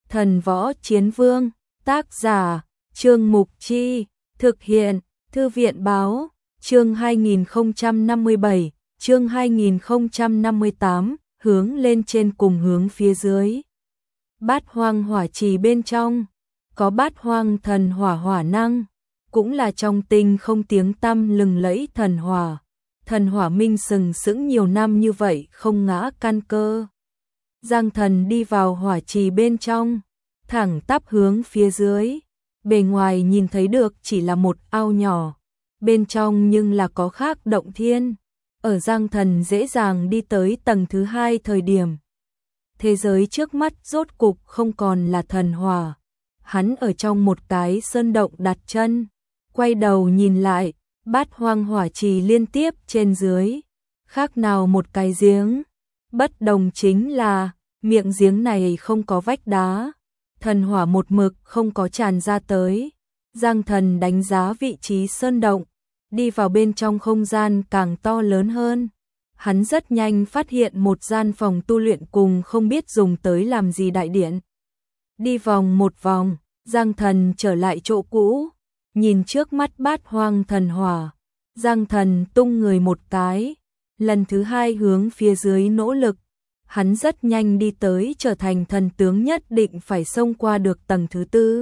Thần Võ Chiến Vương, tác giả, Trương Mục Chi, thực hiện, Thư viện Báo, chương 2057, chương 2058, hướng lên trên cùng hướng phía dưới. Bát Hoang Hỏa Trì bên trong, có Bát Hoang Thần Hỏa hỏa năng, cũng là trong tinh không tiếng tăm lừng lẫy thần hỏa. Thần hỏa minh sừng sững nhiều năm như vậy không ngã căn cơ. Giang Thần đi vào hỏa trì bên trong, thẳng tắp hướng phía dưới. Bề ngoài nhìn thấy được chỉ là một ao nhỏ, bên trong nhưng là có khác động thiên. Ở Giang Thần dễ dàng đi tới tầng thứ 2 thời điểm, thế giới trước mắt rốt cục không còn là thần hỏa. Hắn ở trong một cái sơn động đặt chân, quay đầu nhìn lại, Bát Hoang Hỏa Trì liên tiếp trên dưới, khác nào một cái giếng. Bất đồng chính là, miệng giếng này không có vách đá, thần hỏa một mực không có tràn ra tới. Giang Thần đánh giá vị trí sơn động, đi vào bên trong không gian càng to lớn hơn. Hắn rất nhanh phát hiện một gian phòng tu luyện cùng không biết dùng tới làm gì đại điện. Đi vòng một vòng, Giang Thần trở lại chỗ cũ, nhìn trước mắt Bát Hoang thần hỏa. Giang Thần tung người một cái, lần thứ 2 hướng phía dưới nỗ lực. Hắn rất nhanh đi tới trở thành thần tướng nhất định phải xông qua được tầng thứ 4.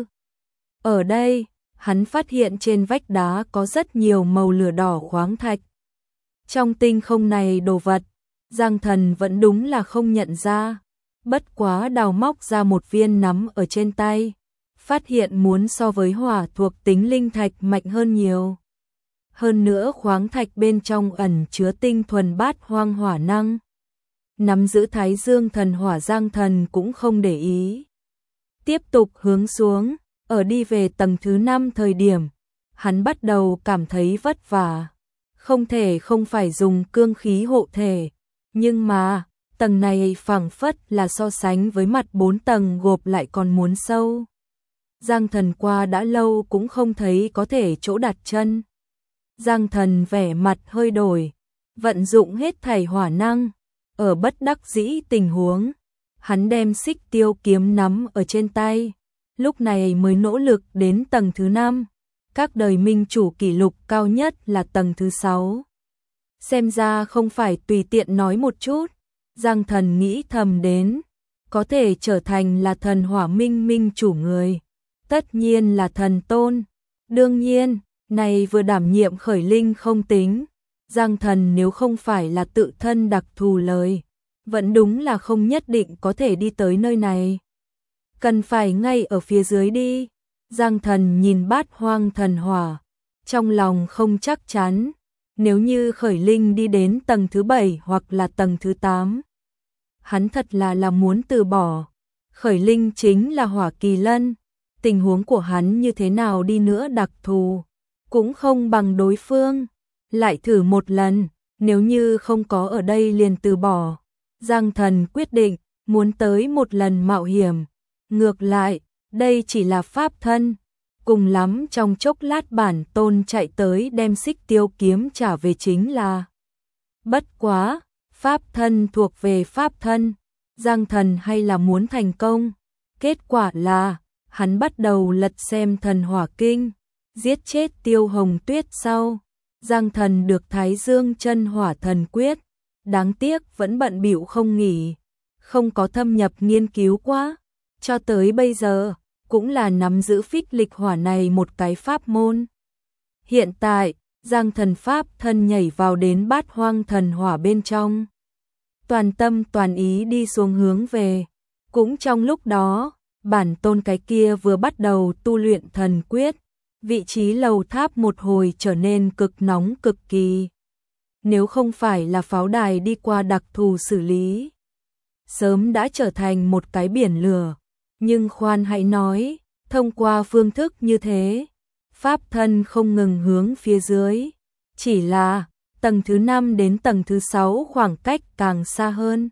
Ở đây, hắn phát hiện trên vách đá có rất nhiều màu lửa đỏ khoáng thạch. Trong tinh không này đồ vật, Giang Thần vẫn đúng là không nhận ra. Bất quá đào móc ra một viên nắm ở trên tay, phát hiện muốn so với hỏa thuộc tính linh thạch mạnh hơn nhiều. Hơn nữa khoáng thạch bên trong ẩn chứa tinh thuần Bát Hoang hỏa năng. Nắm giữ Thái Dương thần hỏa, Giang Thần cũng không để ý. Tiếp tục hướng xuống, ở đi về tầng thứ 5 thời điểm, hắn bắt đầu cảm thấy vất vả. Không thể không phải dùng cương khí hộ thể, nhưng mà tầng này phảng phất là so sánh với mặt 4 tầng gộp lại còn muốn sâu. Giang Thần qua đã lâu cũng không thấy có thể chỗ đặt chân. Giang Thần vẻ mặt hơi đổi, vận dụng hết thảy hỏa năng. Ở bất đắc dĩ tình huống, hắn đem xích tiêu kiếm nắm ở trên tay, lúc này mới nỗ lực đến tầng thứ 5. Các đời minh chủ kỷ lục cao nhất là tầng thứ 6. Xem ra không phải tùy tiện nói một chút. Giang Thần nghĩ thầm đến, có thể trở thành là thần hỏa minh chủ người, tất nhiên là thần tôn. Đương nhiên, này vừa đảm nhiệm khởi linh không tính. Giang Thần nếu không phải là tự thân đặc thù lời, vẫn đúng là không nhất định có thể đi tới nơi này. Cần phải ngay ở phía dưới đi. Giang Thần nhìn Bát Hoang thần hỏa, trong lòng không chắc chắn. Nếu như khởi linh đi đến tầng thứ 7 hoặc là tầng thứ 8, hắn thật là muốn từ bỏ. Khởi linh chính là hỏa kỳ lân, tình huống của hắn như thế nào đi nữa đặc thù, cũng không bằng đối phương. Lại thử một lần, nếu như không có ở đây liền từ bỏ. Giang Thần quyết định, muốn tới một lần mạo hiểm. Ngược lại, đây chỉ là pháp thân, cùng lắm trong chốc lát bản tôn chạy tới đem xích tiêu kiếm trả về chính là. Bất quá, pháp thân thuộc về pháp thân, Giang Thần hay là muốn thành công. Kết quả là, hắn bắt đầu lật xem thần hỏa kinh, giết chết Tiêu Hồng Tuyết sau. Giang Thần được Thái Dương chân hỏa thần quyết, đáng tiếc vẫn bận bịu không nghỉ, không có thâm nhập nghiên cứu quá. Cho tới bây giờ, cũng là nắm giữ phích lịch hỏa này một cái pháp môn. Hiện tại, Giang Thần pháp thân nhảy vào đến Bát Hoang thần hỏa bên trong. Toàn tâm toàn ý đi xuống hướng về. Cũng trong lúc đó, bản tôn cái kia vừa bắt đầu tu luyện thần quyết. Vị trí lầu tháp một hồi trở nên cực nóng cực kỳ. Nếu không phải là pháo đài đi qua đặc thù xử lý, sớm đã trở thành một cái biển lửa. Nhưng khoan hãy nói, thông qua phương thức như thế, pháp thân không ngừng hướng phía dưới. Chỉ là, tầng thứ 5 đến tầng thứ 6 khoảng cách càng xa hơn.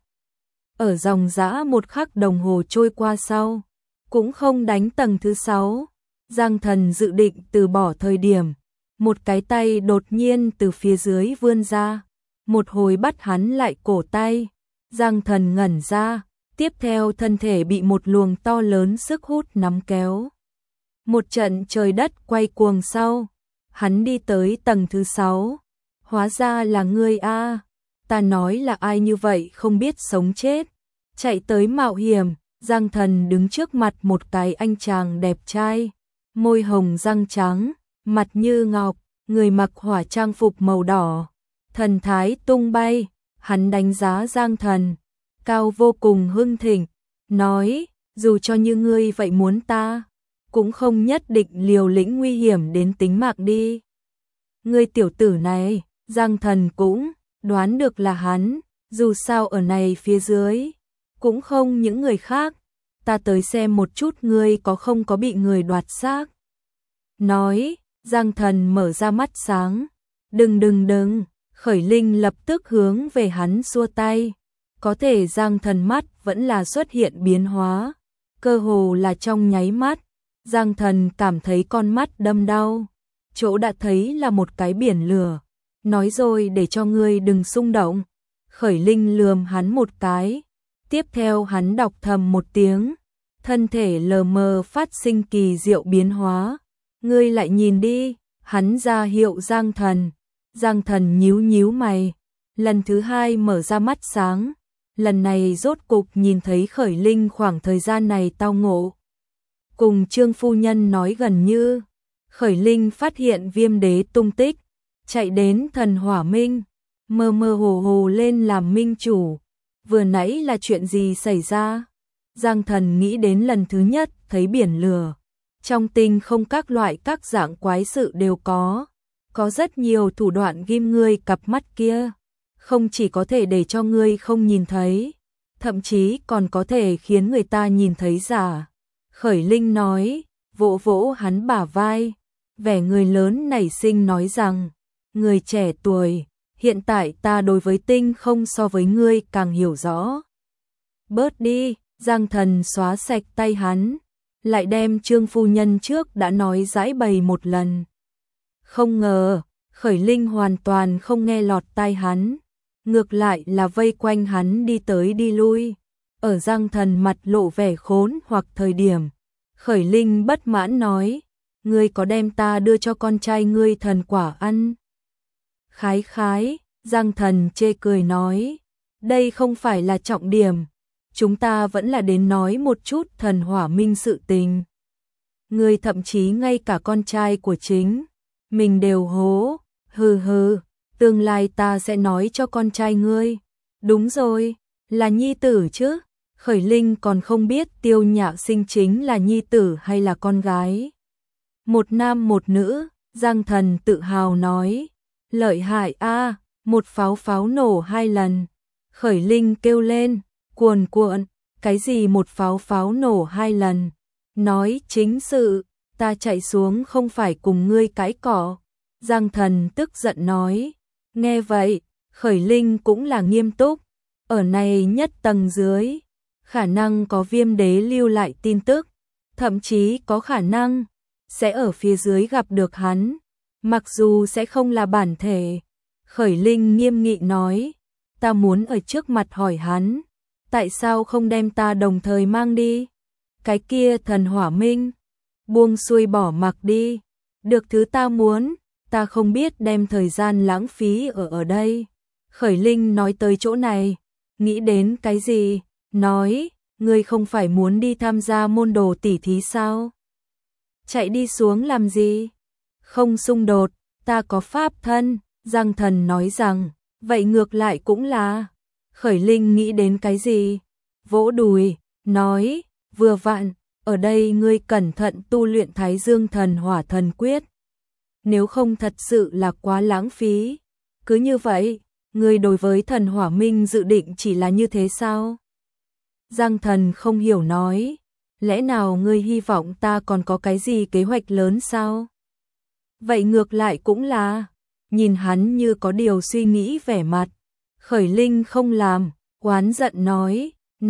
Ở dòng dã 1 khắc đồng hồ trôi qua sau, cũng không đánh tầng thứ 6. Giang Thần dự định từ bỏ thời điểm, một cái tay đột nhiên từ phía dưới vươn ra, một hồi bắt hắn lại cổ tay. Giang Thần ngẩn ra, Tiếp theo thân thể bị một luồng to lớn sức hút nắm kéo. Một trận trời đất quay cuồng sau, hắn đi tới tầng thứ 6. Hóa ra là ngươi a. Ta nói là ai như vậy không biết sống chết, chạy tới mạo hiểm. Giang Thần đứng trước mặt một cái anh chàng đẹp trai, môi hồng răng trắng, mặt như ngọc, người mặc hỏa trang phục màu đỏ, thần thái tung bay. Hắn đánh giá Giang Thần, cao vô cùng hưng thịnh, nói, dù cho như ngươi vậy muốn ta, cũng không nhất định liều lĩnh nguy hiểm đến tính mạng đi. Ngươi tiểu tử này, Giang Thần cũng đoán được là hắn, dù sao ở này phía dưới, cũng không những người khác, ta tới xem một chút ngươi có không có bị người đoạt xác. Nói, Giang Thần mở ra mắt sáng, đừng, Khởi Linh lập tức hướng về hắn xua tay. Có thể Giang Thần mắt vẫn là xuất hiện biến hóa, cơ hồ là trong nháy mắt, Giang Thần cảm thấy con mắt đâm đau, chỗ đã thấy là một cái biển lửa. Nói rồi để cho ngươi đừng xung động. Khởi Linh lườm hắn một cái, tiếp theo hắn đọc thầm một tiếng, thân thể lờ mờ phát sinh kỳ diệu biến hóa. Ngươi lại nhìn đi, hắn ra hiệu Giang Thần. Giang Thần nhíu mày, lần thứ hai mở ra mắt sáng, lần này rốt cục nhìn thấy Khởi Linh khoảng thời gian này tao ngộ. Cùng Trương phu nhân nói gần như, Khởi Linh phát hiện Viêm Đế tung tích, chạy đến Thần Hỏa Minh, mơ hồ lên làm minh chủ. Vừa nãy là chuyện gì xảy ra? Giang Thần nghĩ đến lần thứ nhất thấy biển lửa, trong tinh không các loại các dạng quái sự đều có rất nhiều thủ đoạn ghim ngươi cặp mắt kia, không chỉ có thể để cho ngươi không nhìn thấy, thậm chí còn có thể khiến người ta nhìn thấy giả. Khởi Linh nói, vỗ hắn bả vai, vẻ người lớn nảy sinh nói rằng, người trẻ tuổi, hiện tại ta đối với tinh không so với ngươi càng hiểu rõ. Bớt đi, Giang Thần xóa sạch tay hắn, lại đem Trương phu nhân trước đã nói giải bày một lần. Không ngờ, Khởi Linh hoàn toàn không nghe lọt tai hắn, ngược lại là vây quanh hắn đi tới đi lui. Ở Giang Thần mặt lộ vẻ khốn hoặc thời điểm, Khởi Linh bất mãn nói, ngươi có đem ta đưa cho con trai ngươi thần quả ăn? Khái, Giang Thần chê cười nói, đây không phải là trọng điểm, chúng ta vẫn là đến nói một chút Thần Hỏa Minh sự tình. Ngươi thậm chí ngay cả con trai của chính mình đều hố, hừ, tương lai ta sẽ nói cho con trai ngươi. Đúng rồi, là nhi tử chứ? Khởi Linh còn không biết Tiêu Nhạ Sinh chính là nhi tử hay là con gái. Một nam một nữ, Giang Thần tự hào nói, lợi hại a, một pháo nổ 2 lần. Khởi Linh kêu lên, cuồn, cái gì một pháo nổ 2 lần? Nói chính sự, ta chạy xuống không phải cùng ngươi cãi cỏ. Giang Thần tức giận nói, nghe vậy, Khởi Linh cũng là nghiêm túc, ở này nhất tầng dưới, khả năng có Viêm Đế lưu lại tin tức, thậm chí có khả năng sẽ ở phía dưới gặp được hắn, mặc dù sẽ không là bản thể. Khởi Linh nghiêm nghị nói, ta muốn ở trước mặt hỏi hắn, tại sao không đem ta đồng thời mang đi? Cái kia Thần Hỏa Minh, buông xuôi bỏ mặc đi, được thứ ta muốn, ta không biết đem thời gian lãng phí ở đây. Khởi Linh nói tới chỗ này, nghĩ đến cái gì, nói, ngươi không phải muốn đi tham gia môn đồ tỉ thí sao? Chạy đi xuống làm gì? Không xung đột, ta có pháp thân. Giang Thần nói rằng, vậy ngược lại cũng là. Khởi Linh nghĩ đến cái gì? Vỗ đùi, nói, vừa vặn, ở đây ngươi cẩn thận tu luyện Thái Dương Thần Hỏa Thần Quyết. Nếu không thật sự là quá lãng phí. Cứ như vậy, ngươi đối với Thần Hỏa Minh dự định chỉ là như thế sao? Giang Thần không hiểu nói, lẽ nào ngươi hy vọng ta còn có cái gì kế hoạch lớn sao? Vậy ngược lại cũng là, nhìn hắn như có điều suy nghĩ vẻ mặt. Khởi Linh không làm, oán giận nói,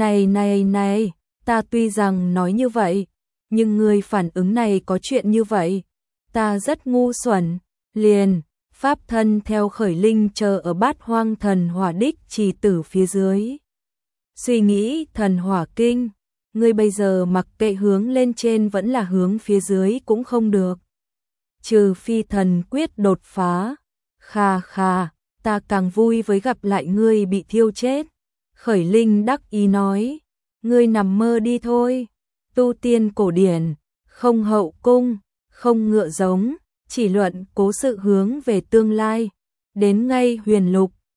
này, ta tuy rằng nói như vậy, nhưng ngươi phản ứng này có chuyện như vậy, ta rất ngu xuẩn, liền, pháp thân theo Khởi Linh chờ ở Bát Hoang Thần Hỏa Đích Trì Tử phía dưới. Suy nghĩ thần hỏa kinh, ngươi bây giờ mặc kệ hướng lên trên vẫn là hướng phía dưới cũng không được. Trừ phi thần quyết đột phá. Khà khà, ta càng vui với gặp lại ngươi bị thiêu chết. Khởi Linh đắc ý nói, ngươi nằm mơ đi thôi. Tu tiên cổ điển, không hậu cung, không ngựa giống, chỉ luận cố sự hướng về tương lai. Đến ngay huyền lục,